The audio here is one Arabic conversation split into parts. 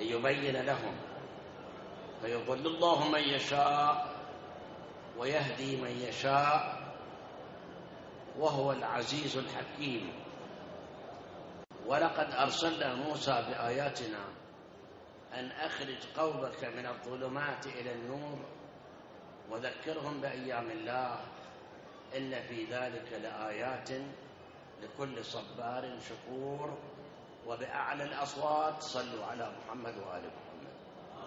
ليبين لهم، فيضل الله من يشاء ويهدي من يشاء وهو العزيز الحكيم. ولقد أرسلنا موسى بآياتنا أن أخرج قومك من الظلمات إلى النور وذكرهم بأيام الله إن في ذلك لآيات لكل صبار شكور. وبأعلى الأصوات صلوا على محمد وآل محمد.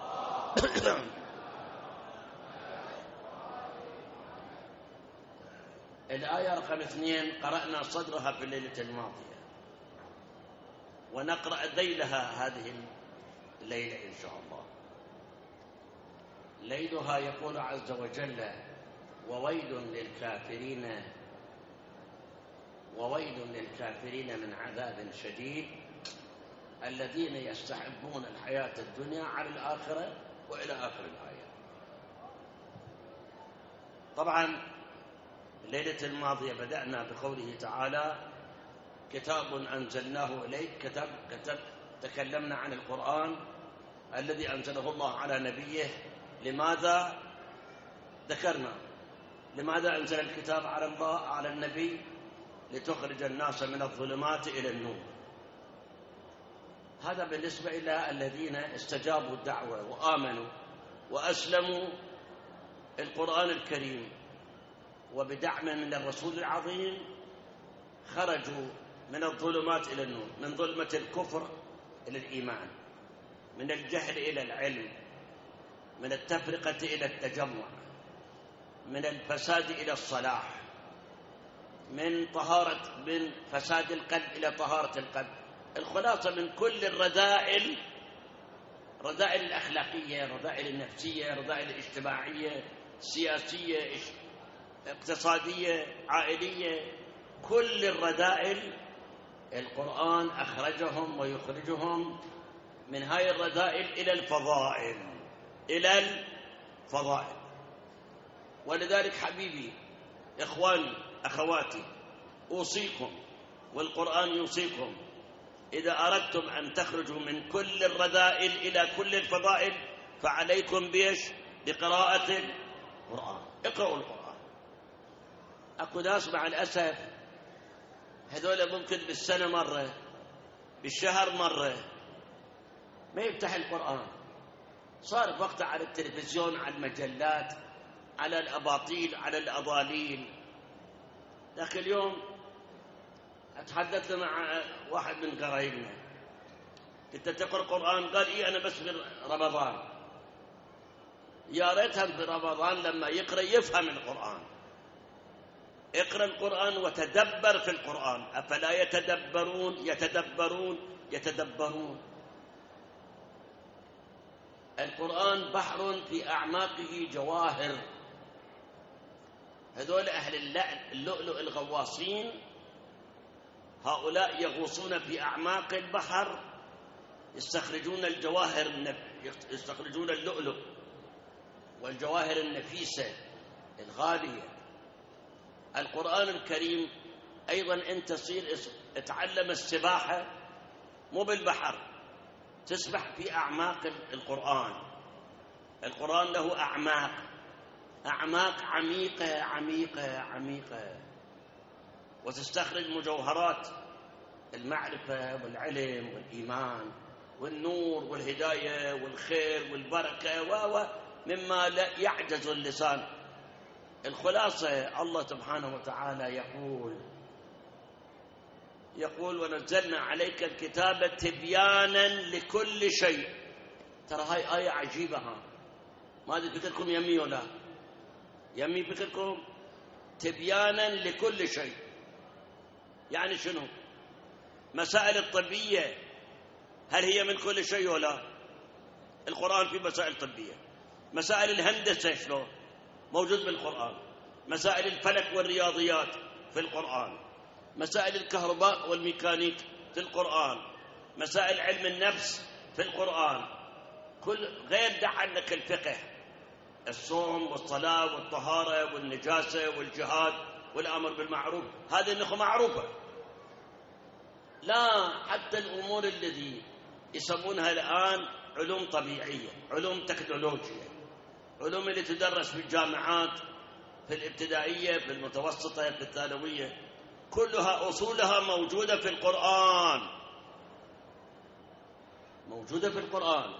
الآية رقم 2 قرأنا صدرها في الليلة الماضية، ونقرأ ذيلها هذه الليلة إن شاء الله. ليلها يقول عز وجل: وويل للكافرين، وويل للكافرين من عذاب شديد الذين يستحبون الحياة الدنيا على الآخرة، وإلى آخر الآية. طبعا الليلة الماضية بدأنا بقوله تعالى: كتاب أنزلناه إليك. كتاب تكلمنا عن القرآن الذي أنزله الله على نبيه. لماذا ذكرنا لماذا أنزل الكتاب على النبي؟ لتخرج الناس من الظلمات إلى النور. هذا بالنسبة إلى الذين استجابوا الدعوة وآمنوا وأسلموا القرآن الكريم، وبدعم من الرسول العظيم خرجوا من الظلمات إلى النور، من ظلمة الكفر إلى الإيمان، من الجهل إلى العلم، من التفرقة إلى التجمع، من الفساد إلى الصلاح، من فساد القلب إلى طهارة القلب. الخلاصة من كل الرذائل الأخلاقية، الرذائل النفسية، الرذائل الاجتماعية، السياسية، اقتصادية، عائلية، كل الرذائل القرآن أخرجهم ويخرجهم من هاي الرذائل إلى الفضائل. ولذلك حبيبي، إخواني، أخواتي، أوصيكم والقرآن يوصيكم: إذا أردتم أن تخرجوا من كل الرذائل إلى كل الفضائل فعليكم بقراءة القرآن. اقرأوا القرآن. أكو ناس مع الأسف هذول ممكن بالسنة مرة، بالشهر مرة، ما يفتح القرآن. صار وقته على التلفزيون، على المجلات، على الأباطيل، على الأضاليل. لكن اليوم أتحدثت مع واحد من قرايبنا: كنت تقرأ القرآن؟ قال: إيه أنا بس في رمضان. يا ريتها في رمضان لما يقرأ يفهم القرآن. اقرأ القرآن وتدبر في القرآن. أفلا يتدبرون. القرآن بحر في أعماقه جواهر. هذول أهل اللؤلؤ الغواصين، هؤلاء يغوصون في أعماق البحر، يستخرجون الجواهر، يستخرجون اللؤلؤ والجواهر النفيسة الغالية. القرآن الكريم أيضا أنت تصير اتعلم السباحة، مو بالبحر، تسبح في أعماق القرآن. القرآن له أعماق عميقة، وتستخرج مجوهرات المعرفة والعلم والإيمان والنور والهداية والخير والبركة مما لا يعجز اللسان. الخلاصة الله سبحانه وتعالى يقول: ونزلنا عليك الكتاب تبيانا لكل شيء. ترى هاي آية عجيبة. ما أدري فكركم يمي ولا يمي فكركم؟ تبيانا لكل شيء يعني شنو؟ مسائل الطبية هل هي من كل شيء ولا؟ القرآن في مسائل طبية. مسائل الهندسة شلون؟ موجود بالقرآن. مسائل الفلك والرياضيات في القرآن. مسائل الكهرباء والميكانيك في القرآن. مسائل علم النفس في القرآن. غير دع عنك الفقه، الصوم والصلاة والطهارة والنجاسة والجهاد والأمر بالمعروف، هذه النخوة معروفة. لا، حتى الأمور التي يسمونها الآن علوم طبيعية، علوم تكنولوجيا، علوم اللي تدرس في الجامعات، في الابتدائية، في المتوسطة، في الثانوية، كلها أصولها موجودة في القرآن، موجودة في القرآن.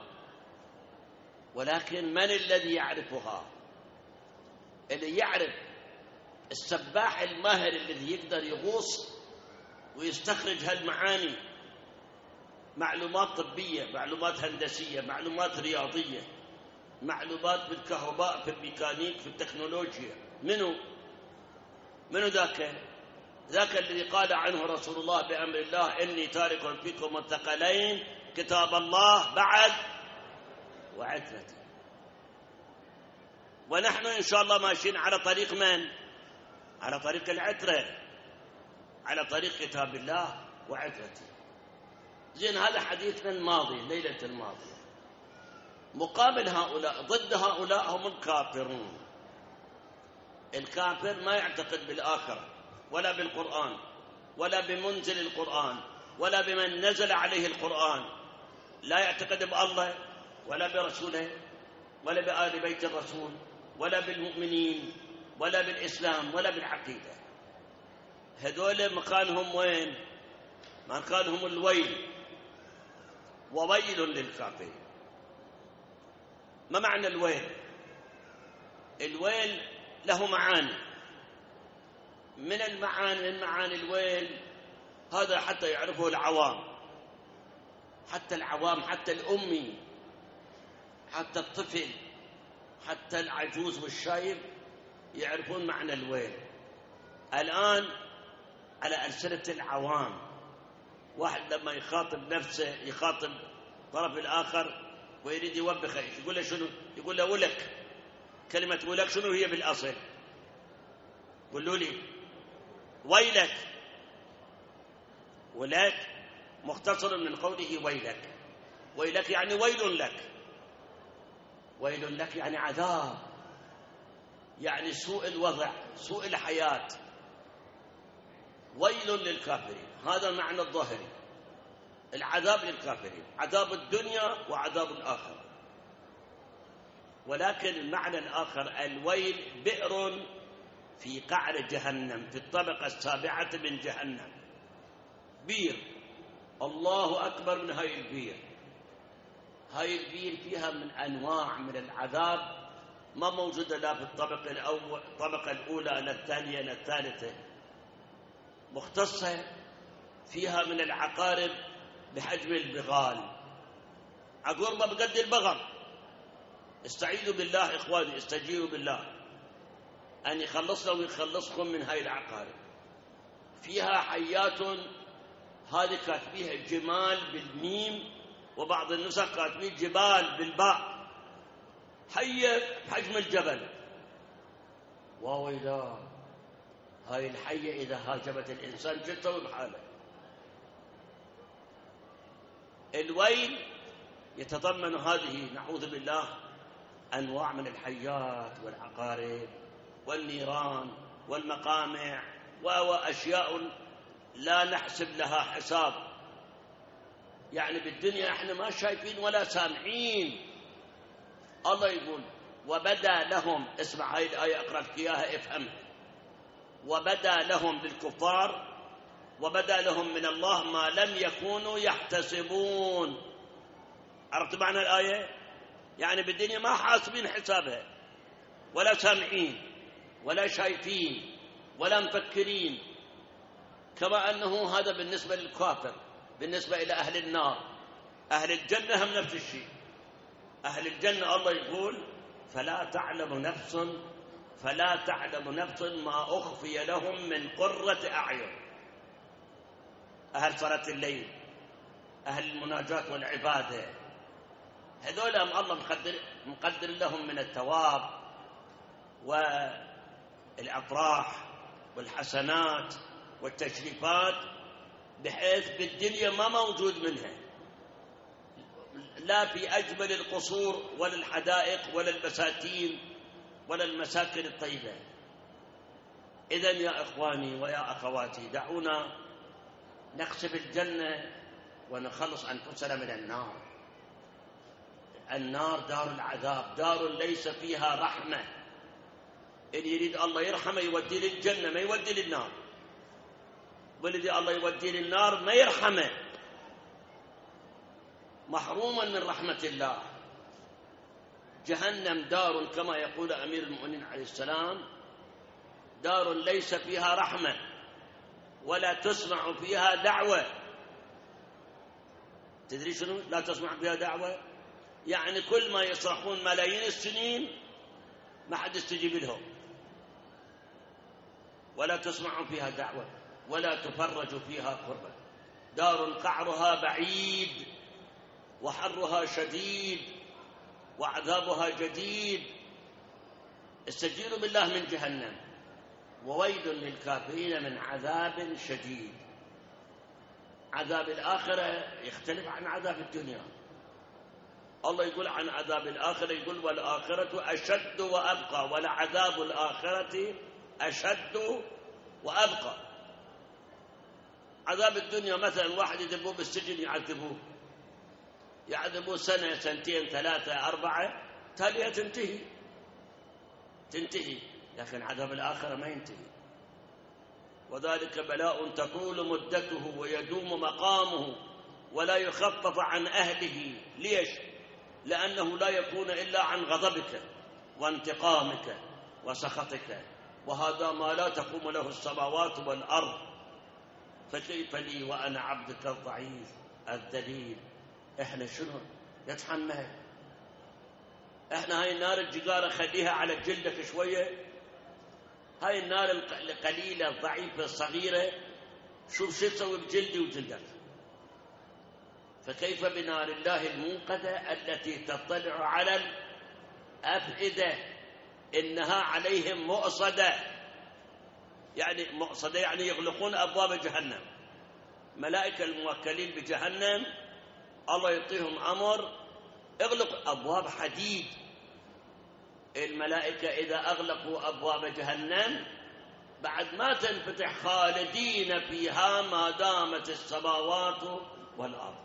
ولكن من الذي يعرفها؟ اللي يعرف السباح الماهر الذي يقدر يغوص ويستخرج هالمعاني، معلومات طبية، معلومات هندسية، معلومات رياضية، معلومات في الكهرباء، في الميكانيك، في التكنولوجيا. منو ذاك؟ ذاك الذي قال عنه رسول الله بأمر الله: إني تارك فيكم الثقلين كتاب الله بعد وعترتي. ونحن إن شاء الله ماشيين على طريق من؟ على طريق العترة، على طريق كتاب الله وعترتي. زين، هذا حديثنا الماضي، ليلة الماضية. مقابل هؤلاء، ضد هؤلاء، هم الكافرون. الكافر ما يعتقد بالآخرة، ولا بالقرآن، ولا بمنزل القرآن، ولا بمن نزل عليه القرآن. لا يعتقد بالله، ولا برسوله، ولا بآل بيت الرسول، ولا بالمؤمنين، ولا بالإسلام، ولا بالعقيدة. هذول مكانهم وين؟ مكانهم الويل، وويل للكافرين. ما معنى الويل؟ الويل له معاني. من معاني الويل هذا حتى يعرفه العوام، حتى العوام، حتى الأمي، حتى الطفل، حتى العجوز والشايب يعرفون معنى الويل. الآن على ألسنة العوام، واحد لما يخاطب نفسه، يخاطب طرف الآخر ويريد يوبخه، يقول له شنو؟ يقول له ولك. كلمة ولك شنو هي بالأصل؟ قولوا لي. ويلك. ولك مختصر من قوله ويلك. ويلك يعني ويل لك. ويل لك يعني عذاب، يعني سوء الوضع، سوء الحياة. ويل للكافرين، هذا معنى الظاهري. العذاب للكافرين، عذاب الدنيا وعذاب الآخرة. ولكن المعنى الآخر: الويل بئر في قعر جهنم، في الطبقة السابعة من جهنم. بير، الله أكبر من هاي البير. هاي البير فيها من أنواع من العذاب ما موجودة لا في الطبقة الأولى، لا الثانية، لا الثالثة. مختصة فيها من العقارب بحجم البغال، عقربة بقد البغل. استعيذوا بالله إخواني، استجيروا بالله أن يخلصنا ويخلصكم من هاي العقارب. فيها حيات، هذه كاتبيها جمال بالميم، وبعض النسخ كاتبين جبال بالباء. حية بحجم الجبل. وويلا، هاي الحية إذا هاجمت الإنسان شو تسوي بحاله؟ الويل يتضمن هذه، نعوذ بالله، أنواع من الحيات والعقارب والنيران والمقامع وأشياء لا نحسب لها حساب. يعني بالدنيا احنا ما شايفين ولا سامعين. الله يقول: وبدا لهم، اسمع هاي الآية أقرأ لك إياها افهمها. وبدا لهم بالكفار، وبدا لهم من الله ما لم يكونوا يحتسبون. عرفت معنى الآية؟ يعني بالدنيا ما حاسبين حسابها، ولا سامعين، ولا شايفين، ولا مفكرين. كما أنه هذا بالنسبة للكافر. بالنسبة إلى أهل النار، أهل الجنة هم نفس الشيء. أهل الجنة الله يقول: فلا تعلم نفس ما أخفي لهم من قرة أعين. أهل صلاة الليل، أهل المناجاة والعبادة، هذول الله مقدر لهم من الثواب والأفراح والحسنات والتشريفات، بحيث بالدنيا ما موجود منها، لا في أجمل القصور ولا الحدائق ولا البساتين ولا المساكن الطيبة. إذن يا إخواني ويا أخواتي، دعونا نقصد الجنة ونخلص أنفسنا من النار. النار دار العذاب، دار ليس فيها رحمة. إن يريد الله يرحمه يودي للجنة ما يودي للنار، والذي الله يودي للنار ما يرحمه، محروما من رحمة الله. جهنم دار كما يقول أمير المؤمنين عليه السلام، دار ليس فيها رحمة ولا تسمع فيها دعوة. تدري شنو لا تسمع فيها دعوة؟ يعني كل ما يصرخون ملايين السنين ما حد يستجيب لهم، ولا تسمع فيها دعوة ولا تفرج فيها كربة. دار قعرها بعيد وحرها شديد وعذابها جديد. استجيروا بالله من جهنم، وويل للكافرين من عذاب شديد. عذاب الآخرة يختلف عن عذاب الدنيا. الله يقول عن عذاب الآخرة، يقول والآخرة أشد وأبقى، ولعذاب الآخرة أشد وأبقى. عذاب الدنيا مثلا واحد يذبوه بالسجن، يعذبوه سنة سنتين ثلاثة أربعة، تاليها تنتهي. لكن عذاب الآخرة ما ينتهي، وذلك بلاء تطول مدته ويدوم مقامه ولا يخفف عن أهله. ليش؟ لأنه لا يكون إلا عن غضبك وانتقامك وسخطك، وهذا ما لا تقوم له السماوات والأرض. فكيف لي وأنا عبدك الضعيف الذليل؟ إحنا شنو نتحمل؟ إحنا هاي النار الجقارة خليها على جلدك شوية، هاي النار القليلة الضعيفة الصغيرة شوف شو تسوي بجلدي وجلدك. فكيف بنار الله الموقدة التي تطلع على الأفئدة، إنها عليهم مؤصدة. يعني مؤصدة يعني يغلقون أبواب جهنم. ملائكة الموكلين بجهنم الله يعطيهم أمر اغلق أبواب حديد. الملائكة إذا أغلقوا أبواب جهنم بعد ما تنفتح خالدين فيها ما دامت السماوات والأرض.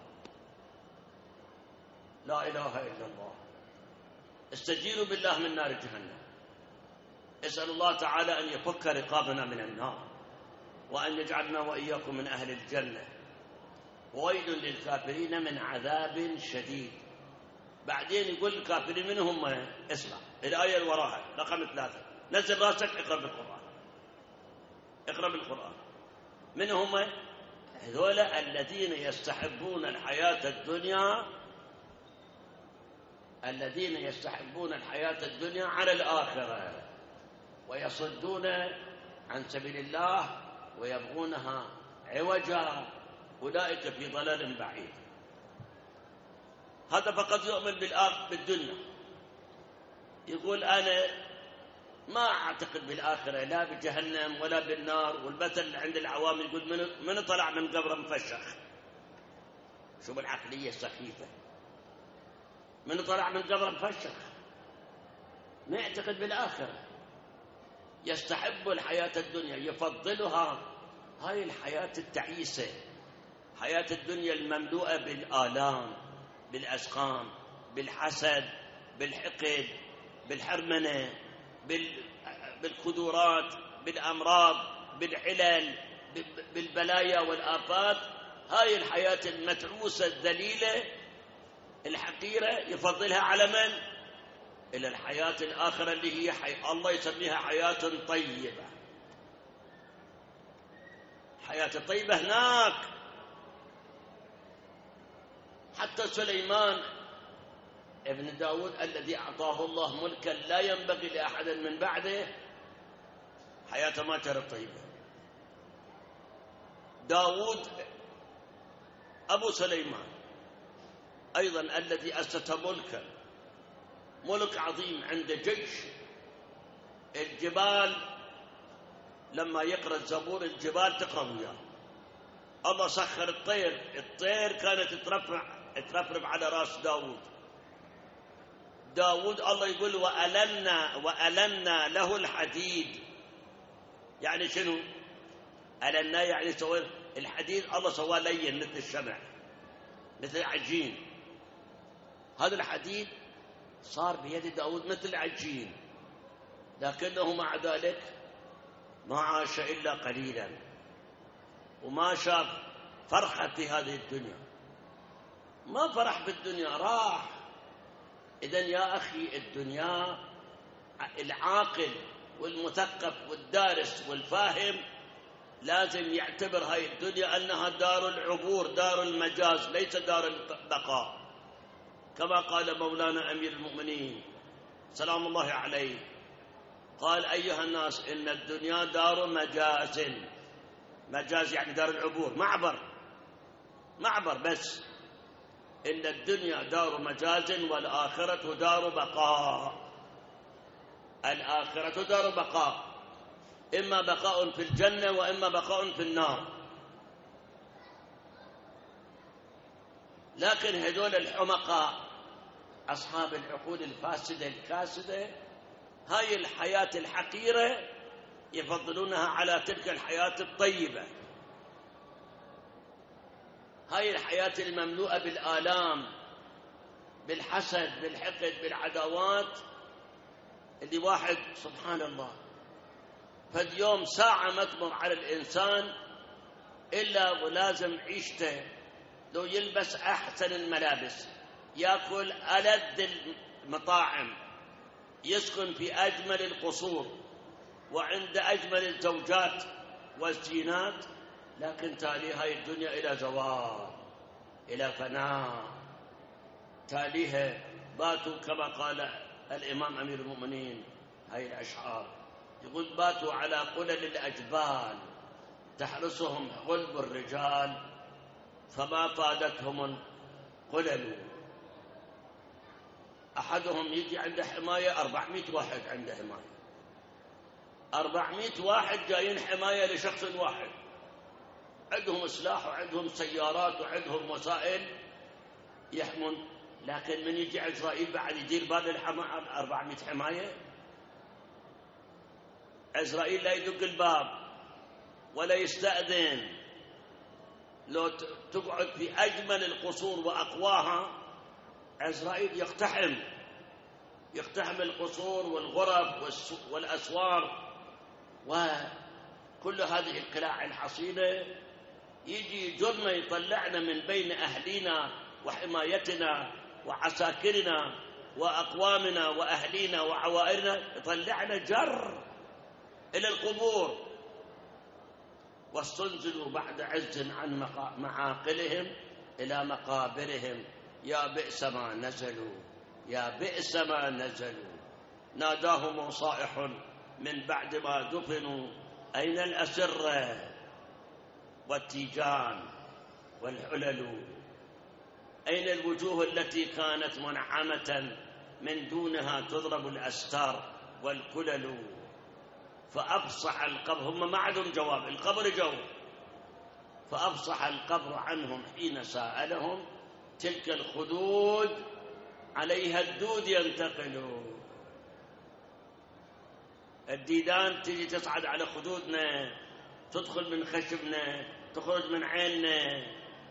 لا إله إلا الله. استجيروا بالله من نار جهنم. اسأل الله تعالى أن يفك رقابنا من النار، وأن يجعلنا وإياكم من أهل الجنة. وويل للكافرين من عذاب شديد. بعدين يقول الكافرين من هم؟ اسمع الآية اللي وراها رقم 3، نزل راسك اقرأ بالقرآن، اقرأ بالقرآن. من هم؟ هذول الذين يستحبون الحياة الدنيا، الذين يستحبون الحياة الدنيا على الآخرة، ويصدون عن سبيل الله ويبغونها عوجا، أولئك في ضلال بعيد. هذا فقط يؤمن بالدنيا، يقول أنا ما أعتقد بالآخرة لا بجهنم ولا بالنار. والمثل عند العوام يقول من طلع من قبره مفشخ. شوف العقلية السخيفة، من طلع من قبره مفشخ، ما يعتقد بالآخرة، يستحب الحياة الدنيا، يفضلها. هاي الحياة التعيسة، حياة الدنيا المملوءة بالآلام، بالأسقام، بالحسد، بالحقد، بالحرمنة، بالخدورات، بالأمراض، بالعلل، بالبلايا والآفات. هاي الحياة المتعوسة الذليلة الحقيرة يفضلها على من؟ إلى الحياة الآخرة اللي هي الله يسميها حياة طيبة. حياة طيبة هناك. حتى سليمان ابن داود الذي أعطاه الله ملكا لا ينبغي لأحد من بعده، حياته ما كانت طيبة. داود أبو سليمان أيضا الذي أسس ملكا، ملك عظيم عند جيش. الجبال لما يقرأ الزبور الجبال تقرأ وياه. الله سخر الطير كانت ترفرف على رأس داود الله يقول وألنا له الحديد. يعني شنو ألنا؟ يعني سوى الحديد الله سواه لين مثل الشمع، مثل العجين. هذا الحديد صار بيد داود مثل عجين، لكنه مع ذلك ما عاش إلا قليلا وما شاف فرحة في هذه الدنيا، ما فرح بالدنيا، راح. إذن يا أخي الدنيا، العاقل والمثقف والدارس والفاهم لازم يعتبر هاي الدنيا أنها دار العبور، دار المجاز، ليس دار البقاء، كما قال مولانا أمير المؤمنين سلام الله عليه، قال أيها الناس إن الدنيا دار مجاز. مجاز يعني دار العبور، معبر بس. إن الدنيا دار مجاز والآخرة دار بقاء. الآخرة دار بقاء، إما بقاء في الجنة وإما بقاء في النار. لكن هذول الحمقاء أصحاب العقول الفاسدة الكاسدة، هاي الحياة الحقيرة يفضلونها على تلك الحياة الطيبة، هاي الحياة المملوءة بالآلام، بالحسد، بالحقد، بالعداوات، اللي واحد سبحان الله فاليوم ساعة ما تمر على الإنسان إلا ولازم عيشته لو يلبس أحسن الملابس، يأكل ألذ المطاعم، يسكن في أجمل القصور وعند أجمل الزوجات والزينات، لكن تالي هاي الدنيا إلى زوال، إلى فناء، تاليها باتوا كما قال الإمام أمير المؤمنين هاي الأشعار، يقول باتوا على قلل الأجبال تحرسهم غلب الرجال فما طالتهم القلل. أحدهم يجي عنده حماية 400 واحد عنده حماية، 400 واحد جايين حماية لشخص واحد، عندهم سلاح وعندهم سيارات وعندهم وسائل يحمون، لكن من يجي عزرائيل بعد يدير بال 400 حماية. عزرائيل لا يدق الباب ولا يستأذن، لو تقعد في أجمل القصور وأقواها عزرائيل يقتحم القصور والغرف والأسوار وكل هذه القلاع الحصينة، يجي يجرنا يطلعنا من بين أهلنا وحمايتنا وعساكرنا وأقوامنا وأهلينا وعوائلنا، يطلعنا جر إلى القبور، واستنزلوا بعد عز عن معاقلهم إلى مقابرهم، يا بئس ما نزلوا، يا بئس ما نزلوا. ناداهم صائح من بعد ما دفنوا أين الأسرة والتيجان والحلل، أين الوجوه التي كانت منعمة من دونها تضرب الأستار والكلل. فأفصح القبر، هم ما عندهم جواب، القبر جو، فأفصح القبر عنهم حين سألهم تلك الخدود عليها الدود ينتقل. الديدان تجي تصعد على خدودنا، تدخل من خشبنا، تخرج من عيننا.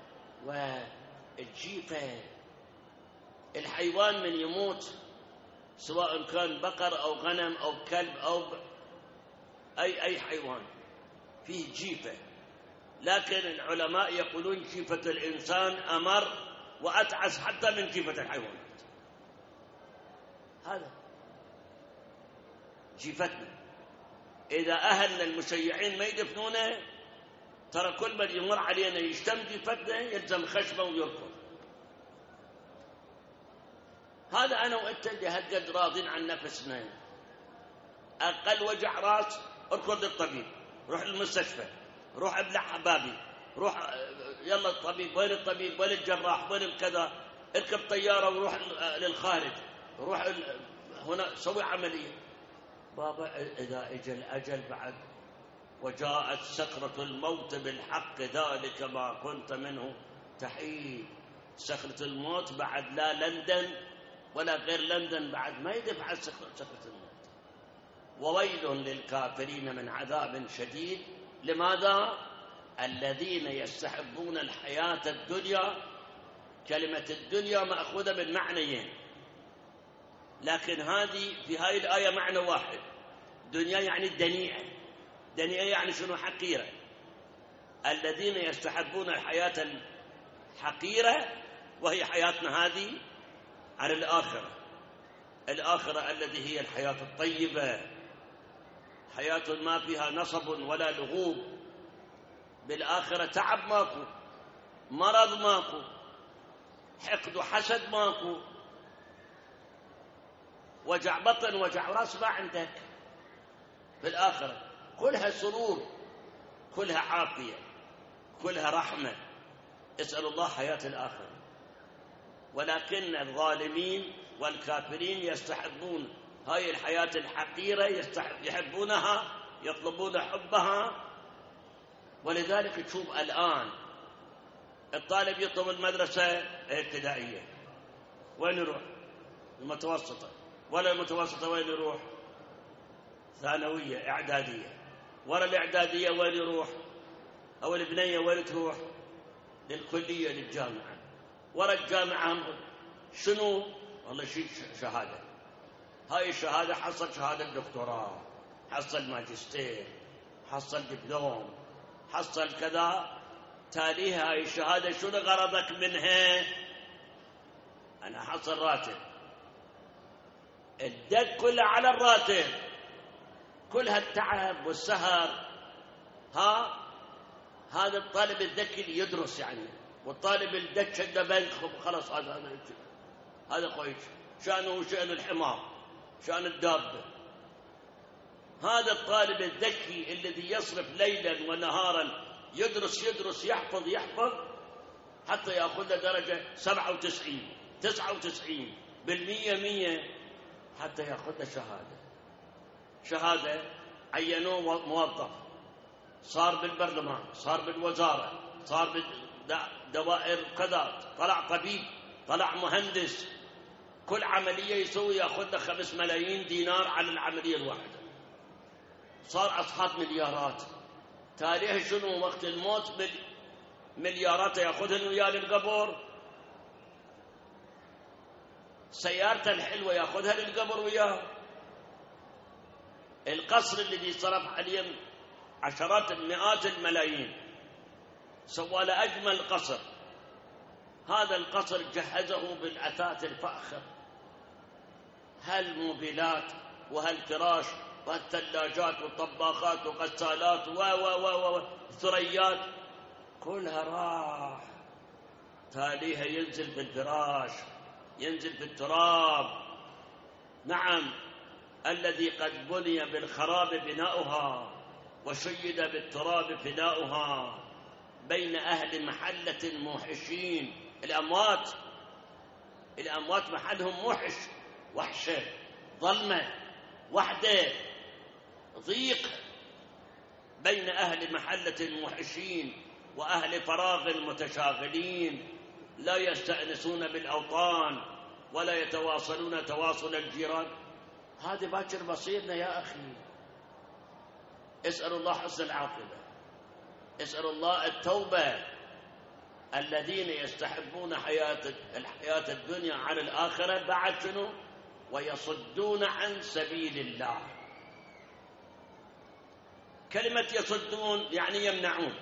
والجيفة، الحيوان من يموت سواء كان بقر أو غنم أو كلب أو أي حيوان فيه جيفة، لكن العلماء يقولون جيفة الإنسان أمر وأتعس حتى من جيفة الحيوانات. هذا جيفتنا، إذا أهلنا المشيعين ما يدفنونه، ترى كل من يمر علينا يشتم جيفتنا يلزم خشبه ويركض. هذا أنا وأنت اللي هالقد راضين عن نفسنا، أقل وجع راس اركض للطبيب، روح للمستشفى، روح ابلع حبابي، روح يلا الطبيب، وين الطبيب، وين الجراح، وين الكذا، اركب طيارة وروح للخارج، روح هنا سوي عملية. بابا إذا اجى الأجل بعد وجاءت سكرة الموت بالحق ذلك ما كنت منه تحيد. سكرة الموت بعد لا لندن ولا غير لندن بعد ما يدفع سكرة الموت. وويل للكافرين من عذاب شديد. لماذا؟ الذين يستحبون الحياة الدنيا كلمة الدنيا مأخوذة من معنيين، لكن هذه في هاي الآية معنى واحد. دنيا يعني الدنيئة. دنيئة يعني شنو؟ حقيرة. الذين يستحبون الحياة الحقيرة وهي حياتنا هذه على الآخرة. الآخرة التي هي الحياة الطيبة، حياة ما فيها نصب ولا لغوب. بالآخرة تعب ماكو، مرض ماكو، حقد وحسد ماكو، وجع بطن وجع راس ما عندك. في الآخرة كلها سرور، كلها عافية، كلها رحمة. اسأل الله حياة الآخرة. ولكن الظالمين والكافرين يستحبون هاي الحياة الحقيرة، يحبونها، يطلبون حبها. ولذلك تشوف الآن الطالب يطلب المدرسة الابتدائية، وين يروح؟ المتوسطة. ولا المتوسطة وين يروح؟ ثانوية، إعدادية. ولا الإعدادية وين يروح؟ أو البنية وين تروح؟ للكلية، للجامعة. ولا الجامعة شنو؟ والله شيء شهادة. هاي الشهادة حصل شهادة دكتوراه، حصل ماجستير، حصل دبلوم، حصل كذا. تاليها هاي الشهادة شنو غرضك منها؟ أنا حصل راتب. الدق كلها على الراتب، كل هالتعب والسهر. هذا الطالب الذكي اللي يدرس يعني، والطالب الدك شد بنك خلاص هذا خويش شأنه شأن الحمار، شأن الدابة. هذا الطالب الذكي الذي يصرف ليلا ونهارا يدرس يدرس يحفظ يحفظ حتى يأخذ درجة 97 99% 100 حتى يأخذ شهادة. عينوه موظف، صار بالبرلمان، صار بالوزارة، صار بالدوائر كذا، طلع طبيب، طلع مهندس. كل عملية يسوي يأخذ له 5 ملايين دينار على العملية الواحدة. صار أصحاب مليارات. تاريخ شنو؟ وقت الموت مليارات يأخذهن وياه للقبر. سيارته الحلوة يأخذها للقبر وياه. القصر الذي صرف عليه عشرات مئات الملايين، سوى له أجمل قصر. هذا القصر جهزه بالأثاث الفاخر، هالموبيلات وهالفراش والثلاجات والطباخات وغسالات وثريات كلها راح. تاليها ينزل بالفراش، ينزل بالتراب. نعم، الذي قد بني بالخراب بناؤها وشيد بالتراب فداؤها، بين أهل محلة موحشين. الأموات محلهم موحش، وحشة، ظلمة، وحدة، ضيق. بين أهل محلة موحشين وأهل فراغ متشاغلين، لا يستأنسون بالأوطان ولا يتواصلون تواصل الجيران. هذا باكر بصيرنا يا أخي. اسأل الله حسن العاقبة، اسأل الله التوبة. الذين يستحبون الحياة الدنيا على الآخرة بعد شنو؟ ويصدون عن سبيل الله. كلمة يصدون يعني يمنعون،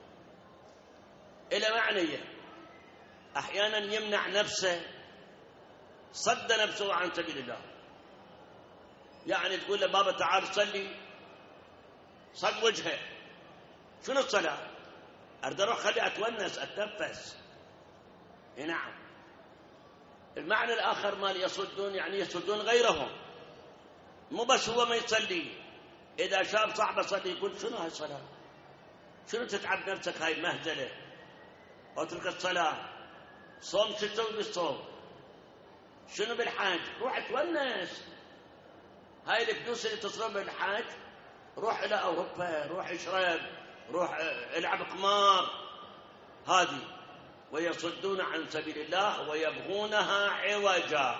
إلى معنى أحيانا يمنع نفسه، صد نفسه عن سبيل الله. يعني تقول له بابا تعال صلي، صد وجهه. شنو الصلاة؟ أريد أروح خلي أتونس أتنفس. نعم. المعنى الآخر مال يصدون يعني يصدون غيرهم، مو بس هو ما يصلي. إذا شاف صاحبه صلي يقول شنو هاي الصلاة؟ شنو تتعب نفسك هاي مهزلة؟ واترك الصلاة. صوم شو تسوي بالصوم؟ شنو بالحاج؟ روح اتونس. هاي الفلوس اللي تصرفها بالحاج روح إلى أوروبا، روح اشرب، روح العب قمار. هذه ويصدون عن سبيل الله ويبغونها عوجا.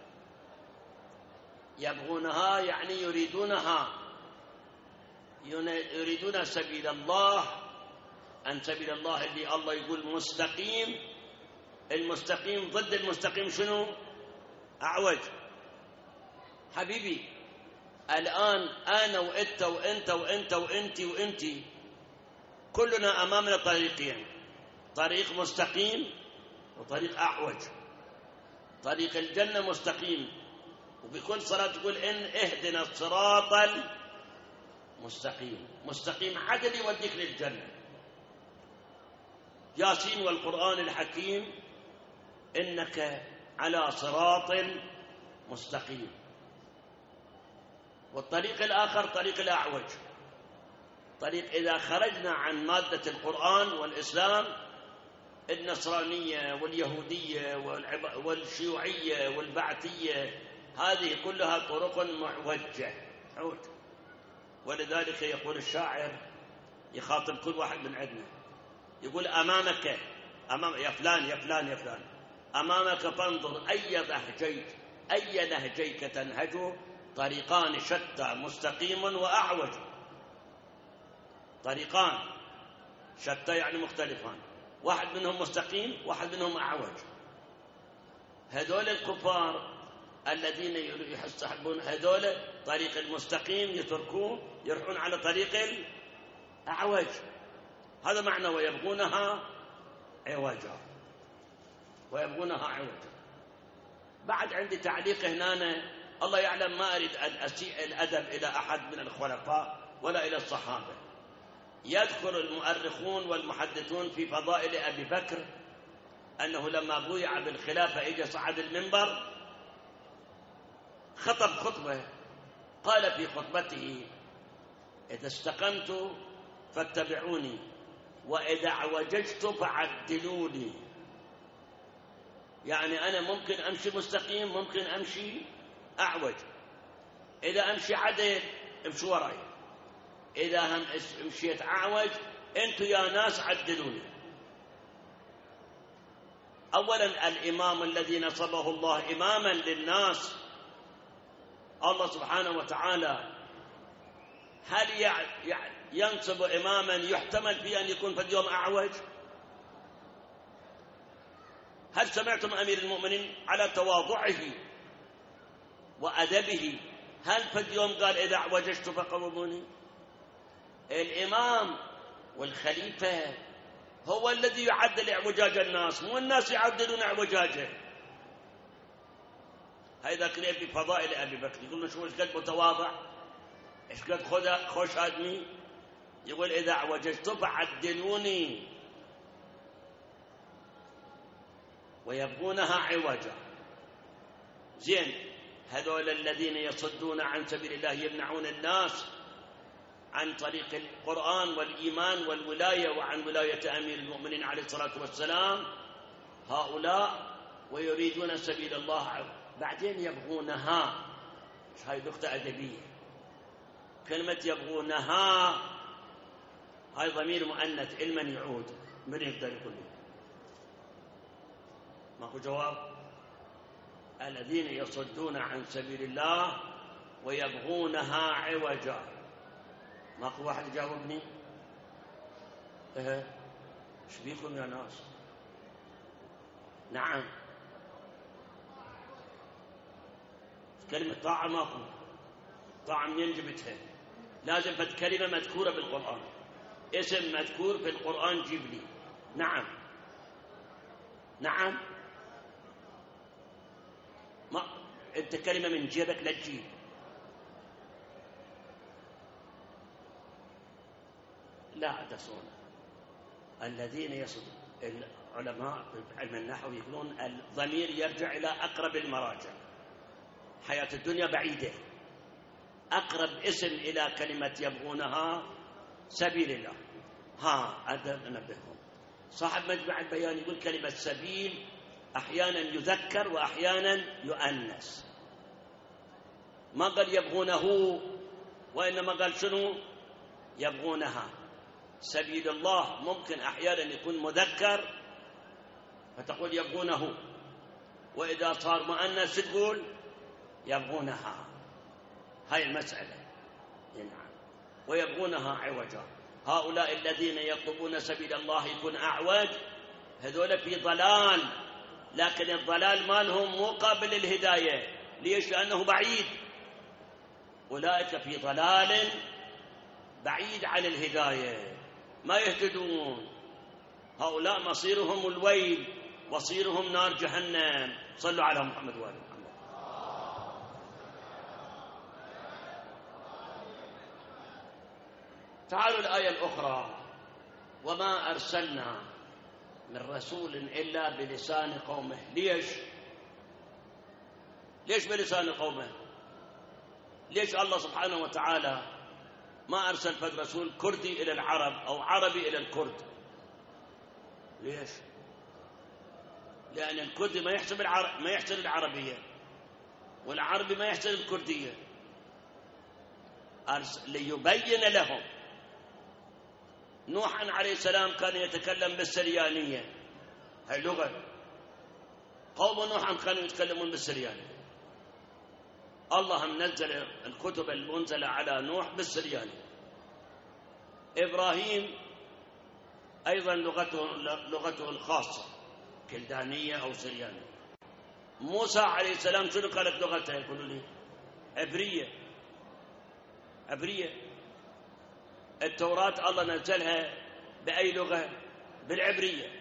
يبغونها يعني يريدونها، يريدون سبيل الله، عن سبيل الله اللي الله يقول مستقيم. يريدون سبيل الله عن سبيل الله يعني يريدون سبيل الله، يريدون سبيل الله عن سبيل الله، يريدون سبيل الله اللي الله يقول مستقيم. يريدون سبيل الله اللي الله يقول مستقيم. يريدون سبيل الله اللي الله يقول مستقيم. المستقيم ضد المستقيم شنو؟ أعوج. حبيبي الآن أنا وأنت وأنت وأنت وأنت وأنت كلنا أمامنا طريقين، طريق مستقيم وطريق أعوج. طريق الجنة مستقيم، وبكل صلاة تقول إن اهدنا الصراط المستقيم، مستقيم عدل يوديك للجنة. ياسين والقرآن الحكيم إنك على صراط مستقيم. والطريق الآخر طريق الأعوج، طريق إذا خرجنا عن مادة القرآن والإسلام، النصرانية واليهودية والشيوعية والبعثية، هذه كلها طرق معوجة. ولذلك يقول الشاعر يخاطب كل واحد من عندنا، يقول أمامك يا فلان يا فلان يا فلان، أمامك فانظر أي نهجيك تنهج، طريقان شتى مستقيم وأعوج. طريقان شتى يعني مختلفان، واحد منهم مستقيم واحد منهم أعوج. هذول الكفار الذين يحسبون هذول طريق المستقيم يتركوه يروحون على طريق الأعوج. هذا معنى ويبغونها عوجا، ويبغونها عوجا. بعد عندي تعليق هنا، الله يعلم ما أريد أن أسيء الأدب إلى أحد من الخلفاء ولا إلى الصحابة. يذكر المؤرخون والمحدثون في فضائل أبي بكر أنه لما بويع بالخلافة إجا صعد المنبر خطب خطبة، قال في خطبته: إذا استقمت فاتبعوني، وإذا اعوججت فعدلوني. يعني أنا ممكن أمشي مستقيم، ممكن أمشي أعوج. إذا أمشي عدل امشوا وراي، إذا هم مشيت أعوج أنتوا يا ناس عدلوني. أولا الإمام الذي نصبه الله إماما للناس، الله سبحانه وتعالى، هل ينصب إماما يحتمل في أن يكون في اليوم أعوج؟ هل سمعتم أمير المؤمنين على تواضعه وأدبه هل في اليوم قال إذا اعوججت فقوموني؟ الإمام والخليفة هو الذي يعدل اعوجاج الناس، مو الناس يعدلون اعوجاجه. هذا كلام في فضائل أبي بكر. يقولون شو ايش قد متواضع، ايش قد خوش آدمي. يقول إذا اعوججت فعدلوني، ويبغونها عوجا. زين، هذول الذين يصدون عن سبيل الله يمنعون الناس عن طريق القرآن والإيمان والولاية وعن ولاية أمير المؤمنين عليه الصلاة والسلام، هؤلاء ويريدون سبيل الله. بعدين يبغونها، هاي نقطة أدبية. كلمة يبغونها هاي ضمير مؤنث، علما يعود، من يقدر يقول لي؟ ماكو جواب. الذين يصدون عن سبيل الله ويبغونها عوجا. ماكو واحد يجاوبني؟ ايش بيكم يا ناس؟ نعم، كلمة طاعة ماكو. طاعة منين جبتها؟ لازم فد كلمة مذكورة بالقرآن، اسم مذكور في القرآن جيب لي. نعم نعم، ما انت كلمة من جيبك لا تجيب. لا تسون. الذين يصدون، العلماء علم النحو يقولون الضمير يرجع إلى أقرب المراجع. حياة الدنيا بعيدة، أقرب اسم إلى كلمة يبغونها سبيل الله. أنبهكم، صاحب مجمع البيان يقول كلمة سبيل أحيانا يذكر وأحيانا يؤنث. ما قال يبغونه، وإنما قال شنو؟ يبغونها. سبيل الله ممكن أحيانا يكون مذكر فتقول يبغونه، وإذا صار مؤنث تقول يبغونها. هاي المسألة. نعم، ويبغونها عوجا. هؤلاء الذين يطلبون سبيل الله يكون أعوج، هذول في ضلال لكن الضلال مالهم مو قابل للهداية. ليش؟ لأنه بعيد. أولئك في ضلال بعيد عن الهداية، ما يهتدون. هؤلاء مصيرهم الويل، مصيرهم نار جهنم. صلوا على محمد وآل محمد. تعالوا الآية الأخرى: وما أرسلنا من رسول إلا بلسان قومه. ليش بلسان قومه؟ ليش الله سبحانه وتعالى ما أرسل فد رسول كردي إلى العرب أو عربي إلى الكرد؟ ليش؟ لأن الكردي ما يحسن العربية، والعربي ما يحسن الكردية. ليبين لهم. نوح عليه السلام كان يتكلم بالسريانية، هاي لغة. قوم نوح كانوا يتكلمون بالسريانية. الله منزل الكتب المنزلة على نوح بالسريانية. إبراهيم أيضا لغته الخاصة، كلدانية أو سريانية. موسى عليه السلام شنو كانت لغته؟ يقولوا لي عبرية. التوراة الله نزلها بأي لغة؟ بالعبرية.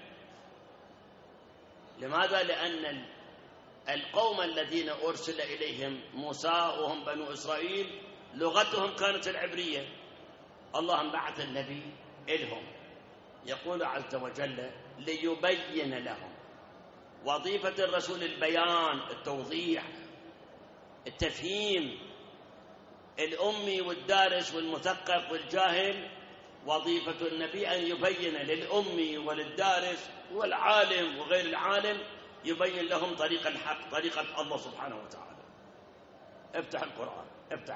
لماذا؟ لأن القوم الذين أرسل إليهم موسى وهم بنو إسرائيل لغتهم كانت العبرية. الله بعث النبي إلهم، يقول عز وجل: ليبين لهم. وظيفة الرسول البيان، التوضيح، التفهيم. الأمي والدارس والمثقف والجاهل وظيفة النبي أن يبين للأمي وللدارس والعالم وغير العالم، يبين لهم طريق الحق، طريقة الله سبحانه وتعالى. افتح القرآن.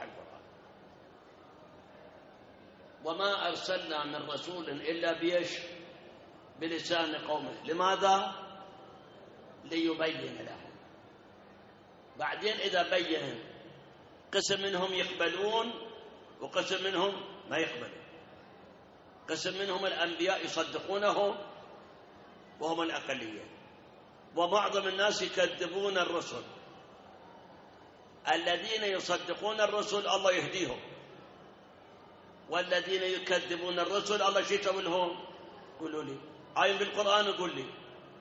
وما أرسلنا من رسول إلا بلسان قومه. لماذا؟ ليبين لهم. بعدين إذا بين، قسم منهم يقبلون وقسم منهم ما يقبلون. قسم منهم الأنبياء يصدقونه وهم الأقلية، ومعظم الناس يكذبون الرسل. الذين يصدقون الرسل الله يهديهم، والذين يكذبون الرسل الله شو يسوي لهم؟ قولوا لي آية بالقرآن وقول لي.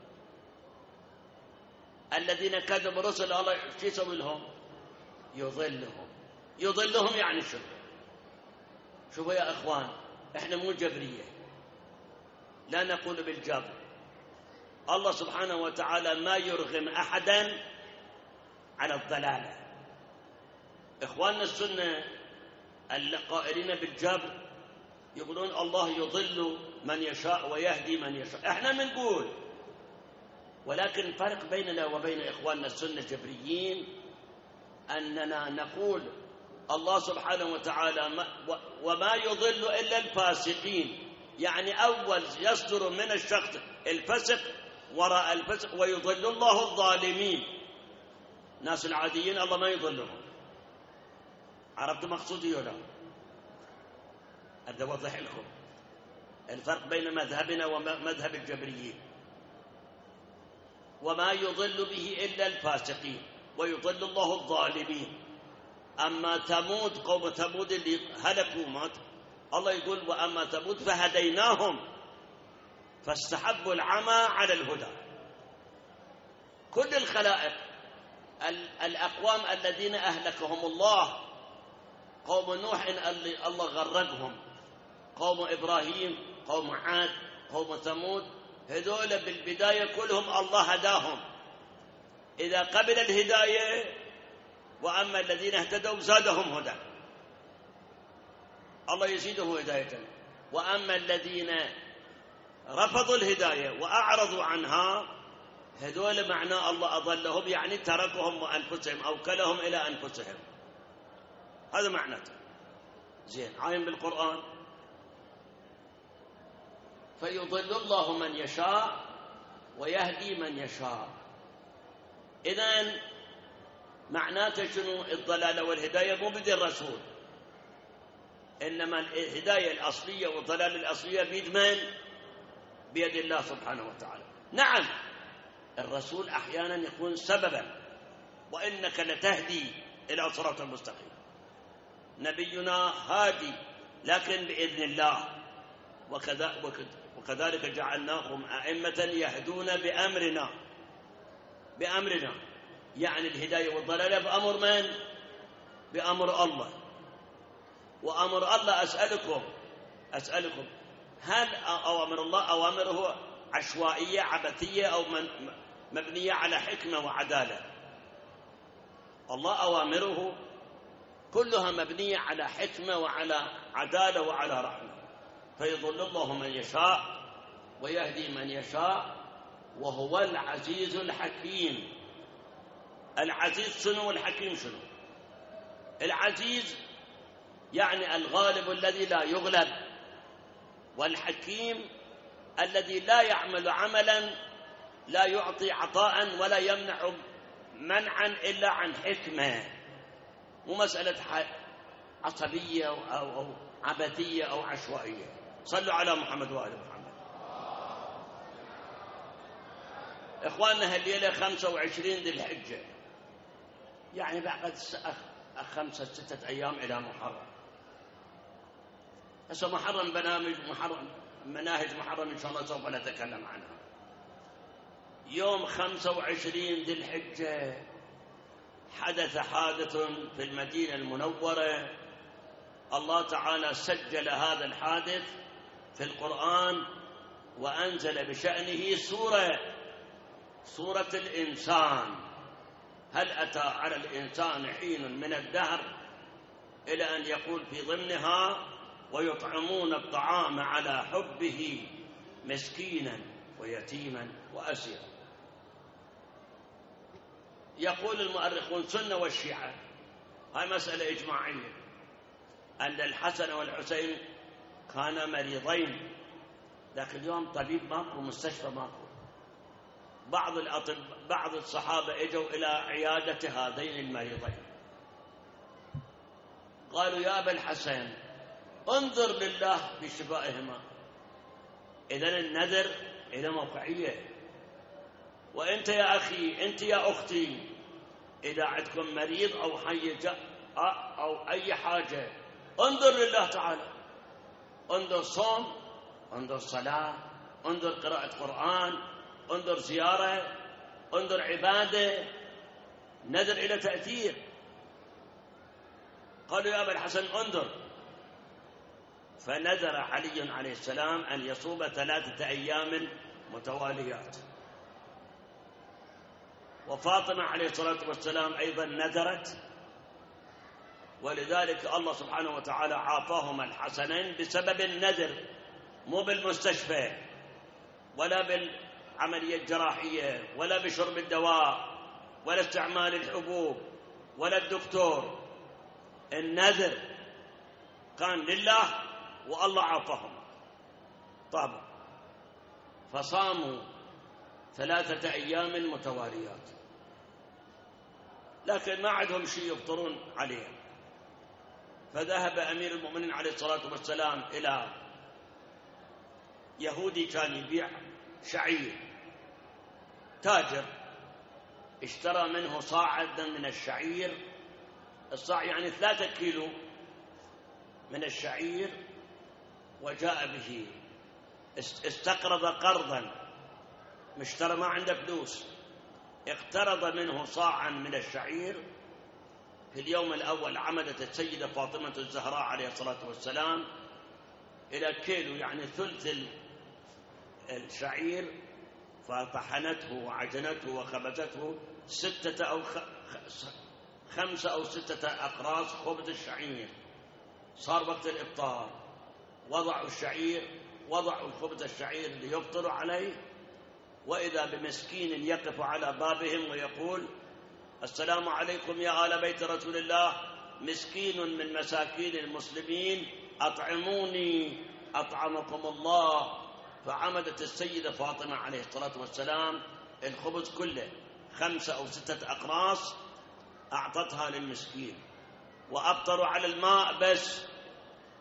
الذين كذبوا الرسل الله شو يسوي لهم؟ يضلهم. يعني شو؟ شوفوا يا أخوان، احنا مو جبرية، لا نقول بالجبر. الله سبحانه وتعالى ما يرغم أحدا على الضلالة. إخواننا السنة القائلين بالجبر يقولون الله يضل من يشاء ويهدي من يشاء. احنا منقول، ولكن الفرق بيننا وبين إخواننا السنة الجبريين أننا نقول الله سبحانه وتعالى وما يضل إلا الفاسقين. يعني أول يصدر من الشخص الفسق وراء الفسق، ويضل الله الظالمين. ناس العاديين الله ما يضلهم. عرفت مقصودي ولا؟ أبدأ أوضح لكم الفرق بين مذهبنا ومذهب الجبريين. وما يضل به إلا الفاسقين، ويضل الله الظالمين. أما ثمود، قوم ثمود اللي هلكوا مات، الله يقول: وأما ثمود فهديناهم فاستحبوا العمى على الهدى. كل الخلائق، الأقوام الذين أهلكهم الله، قوم نوح اللي الله غرقهم، قوم إبراهيم، قوم عاد، قوم ثمود، هذول بالبداية كلهم الله هداهم. إذا قبل الهداية، وأما الذين اهتدوا زادهم هدى، الله يزيده هداية. وأما الذين رفضوا الهداية وأعرضوا عنها، هذول معناه الله أضلهم، يعني تركهم وأنفسهم، أو كلهم إلى أنفسهم. هذا معناته. زين، عاين بالقرآن: فيضل الله من يشاء ويهدي من يشاء. إذن معناته شنو؟ الضلالة والهداية مو بيد الرسول، إنما الهداية الأصلية والضلالة الأصلية بيد من؟ بيد الله سبحانه وتعالى. نعم، الرسول أحيانا يكون سببا، وإنك لتهدي إلى صراط المستقيم. نبينا هادي لكن بإذن الله، وكذلك جعلناهم أئمة يهدون بأمرنا، يعني الهداية والضلالة بأمر من؟ بأمر الله. وأمر الله أسألكم هل أوامر الله أوامره عشوائية عبثية أو مبنية على حكمة وعدالة؟ الله أوامره كلها مبنية على حكمة وعلى عدالة وعلى رحمة، فيضل الله من يشاء ويهدي من يشاء، وهو العزيز الحكيم. العزيز شنو والحكيم شنو؟ العزيز يعني الغالب الذي لا يغلب، والحكيم الذي لا يعمل عملا لا يعطي عطاء ولا يمنع منعا إلا عن حكمة، مو مسألة عصبية أو عبثية أو عشوائية. صلوا على محمد وآل محمد. إخواننا هالليلة 25 ذي الحجة، يعني بعد 5-6 أيام إلى محرم. هسه محرم مناهج محرم إن شاء الله سوف نتكلم عنها. يوم 25 ذي الحجة حدث حادث في المدينة المنورة، الله تعالى سجل هذا الحادث في القرآن وأنزل بشأنه سورة الإنسان. هل أتى على الإنسان حين من الدهر إلى أن يقول في ضمنها ويطعمون الطعام على حبه مسكينا ويتيما وأسيرا. يقول المؤرخون سنة والشيعة، هاي مسألة إجماعية، أن الحسن والحسين كانا مريضين، لكن اليوم طبيب ماكو، مستشفى ماكو. بعض الصحابة اجوا إلى عيادة هذين المريضين، قالوا يا أبا الحسن انظر لله بشفائهما. إذن النذر إلى موقعية. وأنت يا أخي، أنت يا أختي، إذا عندكم مريض أو حي أو أي حاجة انظر لله تعالى، انظر صوم، انظر صلاة، انظر قراءة قرآن، انظر زيارة، انظر عبادة، نذر إلى تأثير. قالوا يا أبا الحسن انظر. فنذر علي عليه السلام أن يصوم 3 أيام متواليات، وفاطمة عليه الصلاة والسلام أيضا نذرت، ولذلك الله سبحانه وتعالى عافاهما الحسنين بسبب النذر، مو بالمستشفى ولا بالعملية الجراحية ولا بشرب الدواء ولا استعمال الحبوب ولا الدكتور. النذر كان لله والله عافاهم. طبعا فصاموا 3 أيام متواليات، لكن ما عندهم شيء يفطرون عليه. فذهب أمير المؤمنين عليه الصلاة والسلام إلى يهودي كان يبيع شعير، تاجر، اشترى منه صاعا من الشعير. الصاع يعني 3 كيلو من الشعير، وجاء به. استقرض قرضا، مشترى ما عنده فلوس، اقترض منه صاعا من الشعير. في اليوم الأول عمدت السيدة فاطمة الزهراء عليه الصلاة والسلام إلى كيلو، يعني ثلث الشعير، فطحنته وعجنته وخبزته 5 أو 6 أقراص خبز الشعير. صار وقت الإفطار، وضعوا الشعير، وضعوا الخبز الشعير ليفطروا عليه، وإذا بمسكين يقف على بابهم ويقول السلام عليكم يا آل بيت رسول الله، مسكين من مساكين المسلمين، أطعموني أطعمكم الله. فعمدت السيدة فاطمة عليه الصلاة والسلام الخبز كله 5 أو 6 أقراص، أعطتها للمسكين، وأفطروا على الماء بس،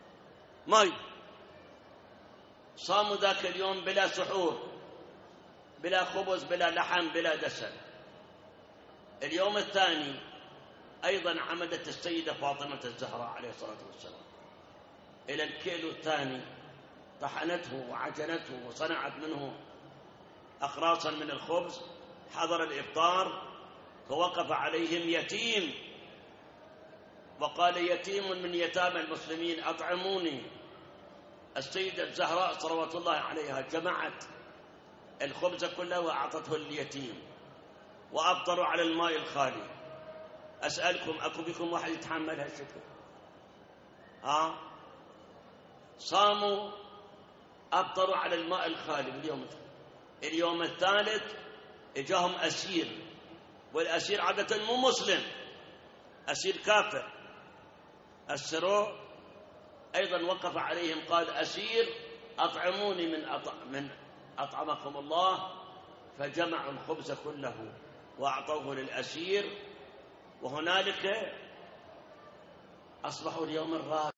ماء. صاموا ذاك اليوم بلا سحور، بلا خبز بلا لحم بلا دسم. اليوم الثاني أيضا عمدت السيدة فاطمة الزهراء عليه الصلاة والسلام إلى الكيلو الثاني، طحنته وعجنته وصنعت منه أقراصا من الخبز. حضر الإفطار فوقف عليهم يتيم وقال: يتيم من يتامى المسلمين أطعموني. السيدة الزهراء صلوات الله عليها جمعت الخبز كله وأعطته اليتيم، وأفطروا على الماء الخالي. أسألكم، أكو بكم واحد يتحمل هالشكل؟ صاموا أفطروا على الماء الخالي اليوم الثالث إجاهم أسير، والأسير عادة مو مسلم، أسير كافر. أسروه أيضا وقف عليهم قال: أسير أطعموني من أطعمكم الله. فجمعوا الخبز كله وأعطوه للأسير، وهنالك أصبحوا اليوم الرابع.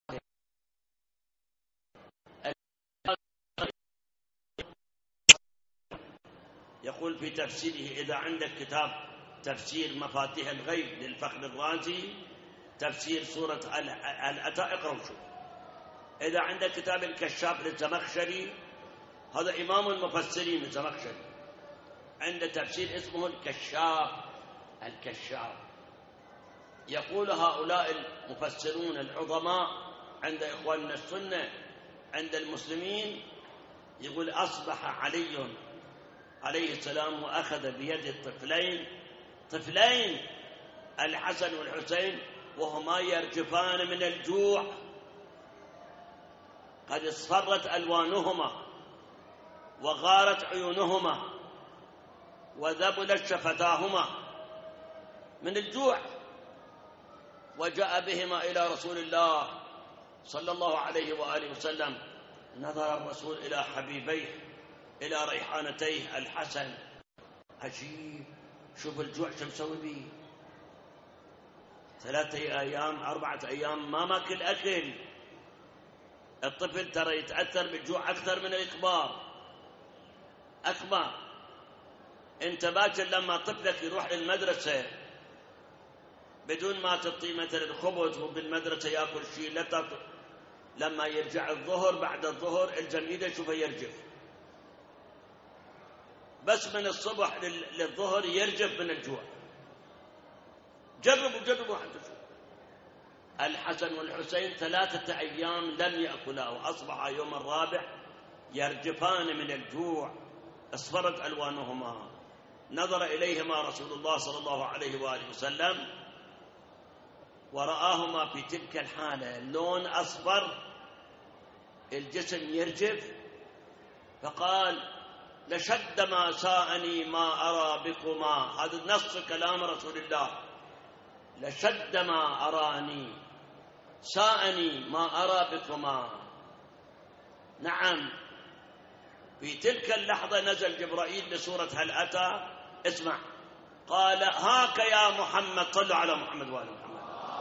يقول في تفسيره، إذا عندك كتاب تفسير مفاتيح الغيب للفخر الرازي، تفسير سورة الأتى، اقرأوا شوف. إذا عندك كتاب الكشاف للزمخشري، هذا إمام المفسرين الزمخشري، عنده تفسير اسمه الكشاف. يقول هؤلاء المفسرون العظماء عند إخواننا السنة عند المسلمين، يقول: أصبح علي عليه السلام وأخذ بيد طفلين الحسن والحسين وهما يرجفان من الجوع، قد اصفرت ألوانهما وغارت عيونهما وذبلت شفتاهما من الجوع، وجاء بهما إلى رسول الله صلى الله عليه وآله وسلم. نظر الرسول إلى حبيبيه، إلى ريحانتيه الحسن. عجيب، شوف الجوع شو مسوي بيه. 3 أيام 4 أيام ما ماكل أكل. الطفل ترى يتأثر بالجوع أكثر من الكبار. أنت باكر لما طفلك يروح للمدرسة بدون ما تعطيه مثلا الخبز وبالمدرسة يأكل شيء، لما يرجع الظهر بعد الظهر الجميدة شوفه يرجف، بس من الصبح للظهر يرجف من الجوع. جربوا حتى شوف. الحسن والحسين 3 أيام لم يأكلا، وأصبح يوم الرابع يرجفان من الجوع، اصفرت ألوانهما. نظر إليهما رسول الله صلى الله عليه وآله وسلم ورآهما في تلك الحالة، اللون أصفر، الجسم يرجف، فقال: لشد ما ساءني ما أرى بكما. هذا نص كلام رسول الله: لشد ما أراني ساءني ما أرى بكما. نعم، في تلك اللحظة نزل جبرائيل بسورة هل أتى. اسمع، قال: هاك يا محمد، صلوا على محمد وآل محمد.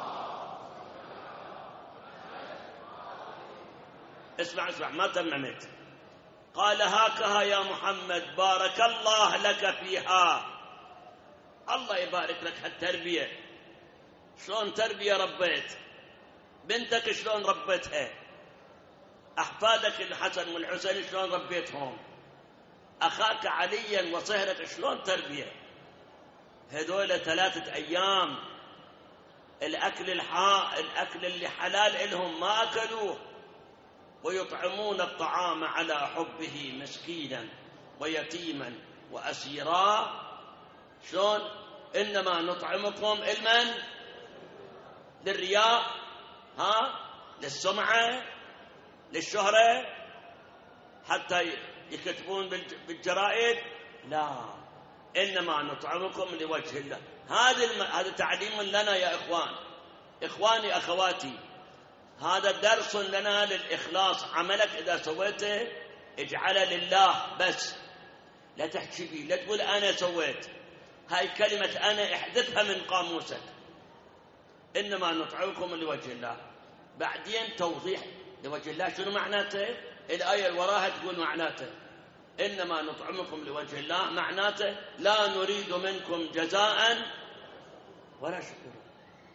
اسمع ما تممت. قال: هاكها يا محمد، بارك الله لك فيها. الله يبارك لك هالتربية. شلون تربية ربيت بنتك، شلون ربيتها، أحفادك الحسن والحسين شلون ربيتهم، أخاك عليا وصهرك شلون تربية. هذول 3 أيام الأكل اللي حلال إلهم ما أكلوه، ويطعمون الطعام على حبه مسكينا ويتيما وأسيرا. شلون؟ إنما نطعمكم المن للرياء، للسمعة، للشهرة، حتى يكتبون بالجرائد؟ لا، إنما نطعمكم لوجه الله. هذا تعليم لنا يا إخواني أخواتي. هذا درس لنا للإخلاص. عملك إذا سويته اجعله لله بس، لا تحكي بي، لا تقول أنا سويت. هاي كلمة أنا احذفها من قاموسك. إنما نطعمكم لوجه الله. بعدين توضيح لوجه الله شنو معناته. الآية اللي وراها تقول معناته. إنما نطعمكم لوجه الله معناته لا نريد منكم جزاء ولا شكورا.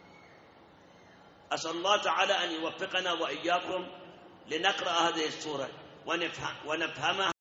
أسأل الله تعالى أن يوفقنا وإياكم لنقرأ هذه السورة ونفهمها